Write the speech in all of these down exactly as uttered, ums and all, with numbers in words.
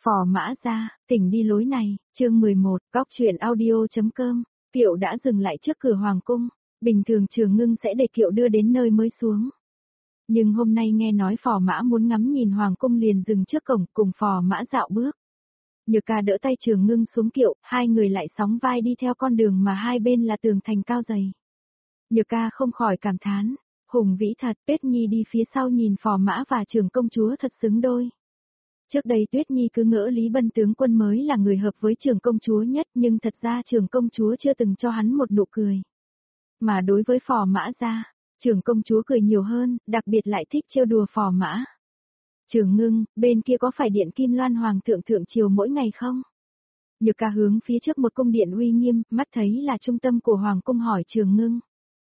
Phò Mã Gia, tỉnh đi lối này, chương mười một, góc truyện audio.com, Kiệu đã dừng lại trước cửa Hoàng cung, bình thường Trường Ngưng sẽ để Kiệu đưa đến nơi mới xuống. Nhưng hôm nay nghe nói Phò Mã muốn ngắm nhìn Hoàng cung liền dừng trước cổng cùng Phò Mã dạo bước. Nhược Ca đỡ tay Trường Ngưng xuống kiệu, hai người lại sóng vai đi theo con đường mà hai bên là tường thành cao dày. Nhược Ca không khỏi cảm thán, hùng vĩ thật, Tuyết Nhi đi phía sau nhìn Phò Mã và Trường công chúa thật xứng đôi. Trước đây Tuyết Nhi cứ ngỡ Lý Bân tướng quân mới là người hợp với Trường công chúa nhất, nhưng thật ra Trường công chúa chưa từng cho hắn một nụ cười. Mà đối với Phò Mã Gia, Trường công chúa cười nhiều hơn, đặc biệt lại thích trêu đùa Phò Mã. Trường Ngưng, bên kia có phải điện Kim Loan Hoàng thượng thượng triều mỗi ngày không? Nhược Ca hướng phía trước một cung điện uy nghiêm, mắt thấy là trung tâm của Hoàng cung hỏi Trường Ngưng.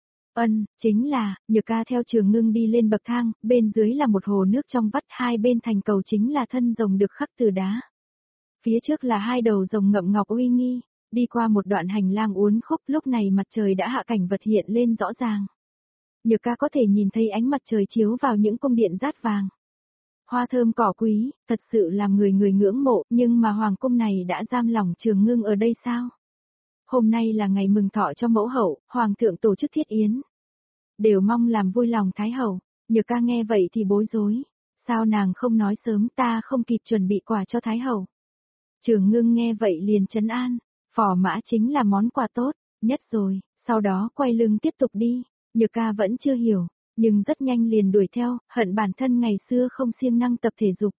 Ân, chính là, Nhược Ca theo Trường Ngưng đi lên bậc thang, bên dưới là một hồ nước trong vắt, hai bên thành cầu chính là thân rồng được khắc từ đá. Phía trước là hai đầu rồng ngậm ngọc uy nghi, đi qua một đoạn hành lang uốn khúc, lúc này mặt trời đã hạ, cảnh vật hiện lên rõ ràng. Nhược Ca có thể nhìn thấy ánh mặt trời chiếu vào những cung điện rát vàng. Hoa thơm cỏ quý, thật sự làm người người ngưỡng mộ, nhưng mà Hoàng cung này đã giam lỏng Trường Ngưng ở đây sao? Hôm nay là ngày mừng thọ cho mẫu hậu, Hoàng thượng tổ chức thiết yến. Đều mong làm vui lòng Thái hậu, Nhược Ca nghe vậy thì bối rối. Sao nàng không nói sớm, ta không kịp chuẩn bị quà cho Thái hậu. Trường Ngưng nghe vậy liền trấn an, Phò Mã chính là món quà tốt, nhất rồi, sau đó quay lưng tiếp tục đi. Nhược Ca vẫn chưa hiểu, nhưng rất nhanh liền đuổi theo, hận bản thân ngày xưa không siêng năng tập thể dục.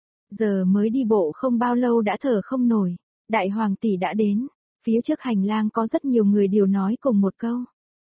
Giờ mới đi bộ không bao lâu đã thở không nổi, đại hoàng tỷ đã đến, phía trước hành lang có rất nhiều người đều nói cùng một câu.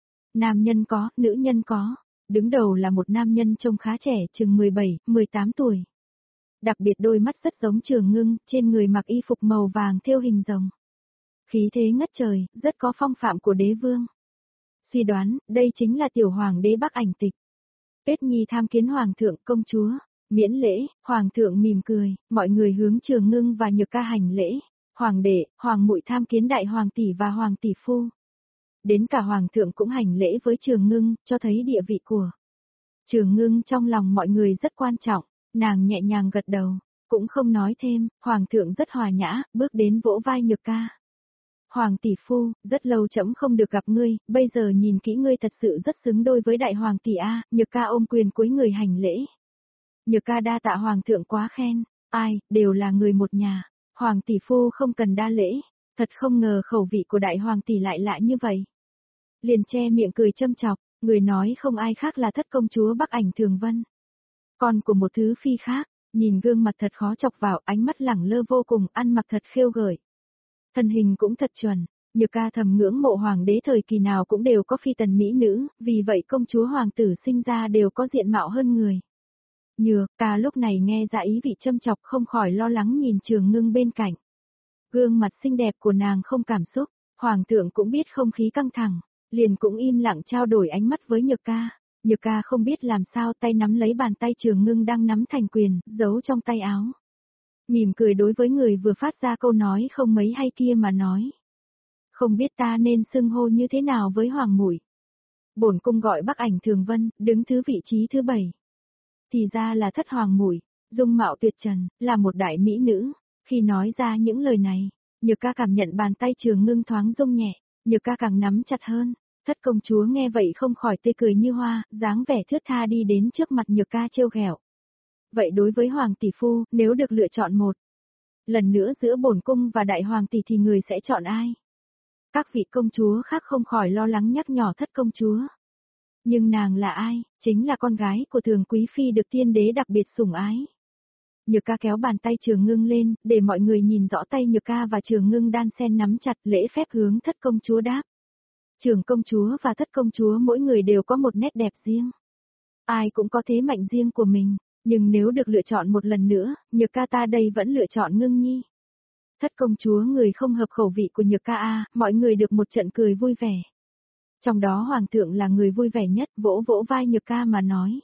Nam nhân có, nữ nhân có, đứng đầu là một nam nhân trông khá trẻ, chừng mười bảy, mười tám tuổi. Đặc biệt đôi mắt rất giống Trường Ngưng, trên người mặc y phục màu vàng thêu hình rồng. Khí thế ngất trời, rất có phong phạm của đế vương. Suy đoán, đây chính là tiểu hoàng đế Bắc Ảnh Tịch. Tuyết Nhi tham kiến Hoàng thượng, công chúa, miễn lễ, Hoàng thượng mỉm cười, mọi người hướng Trường Ngưng và Nhược Ca hành lễ. Hoàng đệ, Hoàng muội tham kiến đại hoàng tỷ và hoàng tỷ phu. Đến cả Hoàng thượng cũng hành lễ với Trường Ngưng, cho thấy địa vị của Trường Ngưng trong lòng mọi người rất quan trọng, nàng nhẹ nhàng gật đầu, cũng không nói thêm, Hoàng thượng rất hòa nhã, bước đến vỗ vai Nhược Ca. Hoàng tỷ phu, rất lâu trẫm không được gặp ngươi, bây giờ nhìn kỹ ngươi thật sự rất xứng đôi với đại hoàng tỷ a. Nhược Ca ôm quyền cúi người hành lễ. Nhược Ca đa tạ Hoàng thượng quá khen, ai, đều là người một nhà, Hoàng tỷ phu không cần đa lễ, thật không ngờ khẩu vị của đại hoàng tỷ lại lạ như vậy. Liền che miệng cười châm chọc, người nói không ai khác là thất công chúa Bắc Ảnh Thường Vân. Con của một thứ phi khác, nhìn gương mặt thật khó chọc vào, ánh mắt lẳng lơ vô cùng, ăn mặc thật khêu gợi. Thân hình cũng thật chuẩn, Nhược Ca thầm ngưỡng mộ hoàng đế thời kỳ nào cũng đều có phi tần mỹ nữ, vì vậy công chúa hoàng tử sinh ra đều có diện mạo hơn người. Nhược Ca lúc này nghe ra ý vị châm chọc không khỏi lo lắng nhìn Trường Ngưng bên cạnh. Gương mặt xinh đẹp của nàng không cảm xúc, Hoàng thượng cũng biết không khí căng thẳng, liền cũng im lặng trao đổi ánh mắt với Nhược Ca. Nhược Ca không biết làm sao tay nắm lấy bàn tay Trường Ngưng đang nắm thành quyền, giấu trong tay áo. Mỉm cười đối với người vừa phát ra câu nói không mấy hay kia mà nói. Không biết ta nên xưng hô như thế nào với Hoàng muội. Bổn cung gọi Bắc Ảnh Thường Vân, đứng thứ vị trí thứ bảy. Thì ra là thất hoàng muội, dung mạo tuyệt trần, là một đại mỹ nữ. Khi nói ra những lời này, Nhược Ca cảm nhận bàn tay Trường Ngưng thoáng rung nhẹ, Nhược Ca càng nắm chặt hơn. Thất công chúa nghe vậy không khỏi tươi cười như hoa, dáng vẻ thướt tha đi đến trước mặt Nhược Ca trêu ghẹo. Vậy đối với Hoàng tỷ phu, nếu được lựa chọn một lần nữa giữa bổn cung và đại hoàng tỷ thì người sẽ chọn ai? Các vị công chúa khác không khỏi lo lắng nhắc nhỏ thất công chúa. Nhưng nàng là ai? Chính là con gái của Thường quý phi được tiên đế đặc biệt sủng ái. Nhược Ca kéo bàn tay Trường Ngưng lên, để mọi người nhìn rõ tay Nhược Ca và Trường Ngưng đan sen nắm chặt, lễ phép hướng thất công chúa đáp. Trường công chúa và thất công chúa mỗi người đều có một nét đẹp riêng. Ai cũng có thế mạnh riêng của mình, nhưng nếu được lựa chọn một lần nữa, Nhược Ca ta đây vẫn lựa chọn Ngưng nhi. Thất công chúa người không hợp khẩu vị của Nhược Ca a, mọi người được một trận cười vui vẻ. Trong đó Hoàng thượng là người vui vẻ nhất, vỗ vỗ vai Nhược Ca mà nói.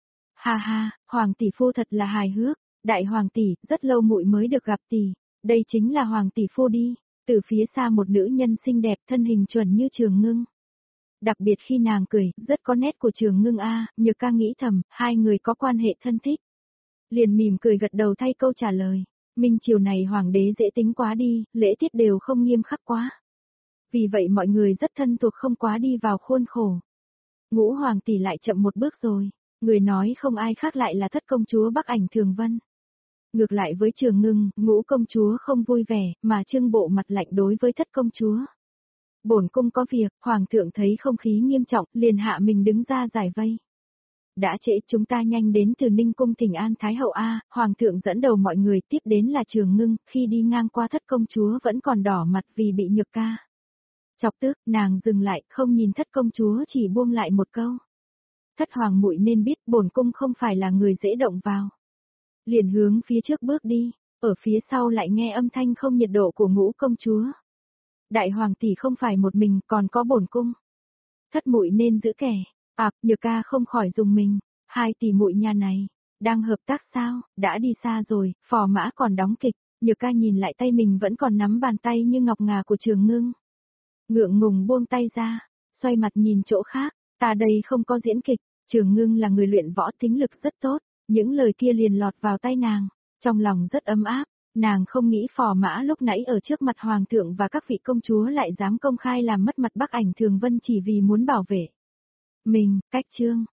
Ha ha, Hoàng tỷ phu thật là hài hước. Đại hoàng tỷ, rất lâu muội mới được gặp tỷ, đây chính là hoàng tỷ phu đi. Từ phía xa một nữ nhân xinh đẹp, thân hình chuẩn như Trường Ngưng. Đặc biệt khi nàng cười, rất có nét của Trường Ngưng a. Nhược Ca nghĩ thầm, hai người có quan hệ thân thích. Liền mỉm cười gật đầu thay câu trả lời. Minh triều này hoàng đế dễ tính quá đi, lễ tiết đều không nghiêm khắc quá. Vì vậy mọi người rất thân thuộc không quá đi vào khuôn khổ. Ngũ hoàng tỷ lại chậm một bước rồi, người nói không ai khác lại là thất công chúa Bắc Ảnh Thường Vân. Ngược lại với Trường Ngưng, ngũ công chúa không vui vẻ, mà trưng bộ mặt lạnh đối với thất công chúa. Bổn cung có việc, hoàng thượng thấy không khí nghiêm trọng, liền hạ mình đứng ra giải vây. Đã trễ, chúng ta nhanh đến từ Ninh cung thỉnh an Thái hậu A, hoàng thượng dẫn đầu mọi người, tiếp đến là Trường Ngưng, khi đi ngang qua thất công chúa vẫn còn đỏ mặt vì bị nhược ca. Chọc tức, nàng dừng lại, không nhìn thất công chúa chỉ buông lại một câu. Thất hoàng muội nên biết bổn cung không phải là người dễ động vào. Liền hướng phía trước bước đi, ở phía sau lại nghe âm thanh không nhiệt độ của ngũ công chúa. Đại hoàng tỷ không phải một mình, còn có bổn cung. Thất muội nên giữ kẻ. À, nhược ca không khỏi dùng mình. Hai tỷ muội nhà này, đang hợp tác sao, đã đi xa rồi, phò mã còn đóng kịch. Nhược ca nhìn lại tay mình vẫn còn nắm bàn tay như ngọc ngà của Trường Ngưng. Ngượng ngùng buông tay ra, xoay mặt nhìn chỗ khác, ta đây không có diễn kịch. Trường Ngưng là người luyện võ tính lực rất tốt, những lời kia liền lọt vào tay nàng, trong lòng rất ấm áp. Nàng không nghĩ phò mã lúc nãy ở trước mặt hoàng thượng và các vị công chúa lại dám công khai làm mất mặt Bắc Ảnh Thường Vân chỉ vì muốn bảo vệ mình. Cách chương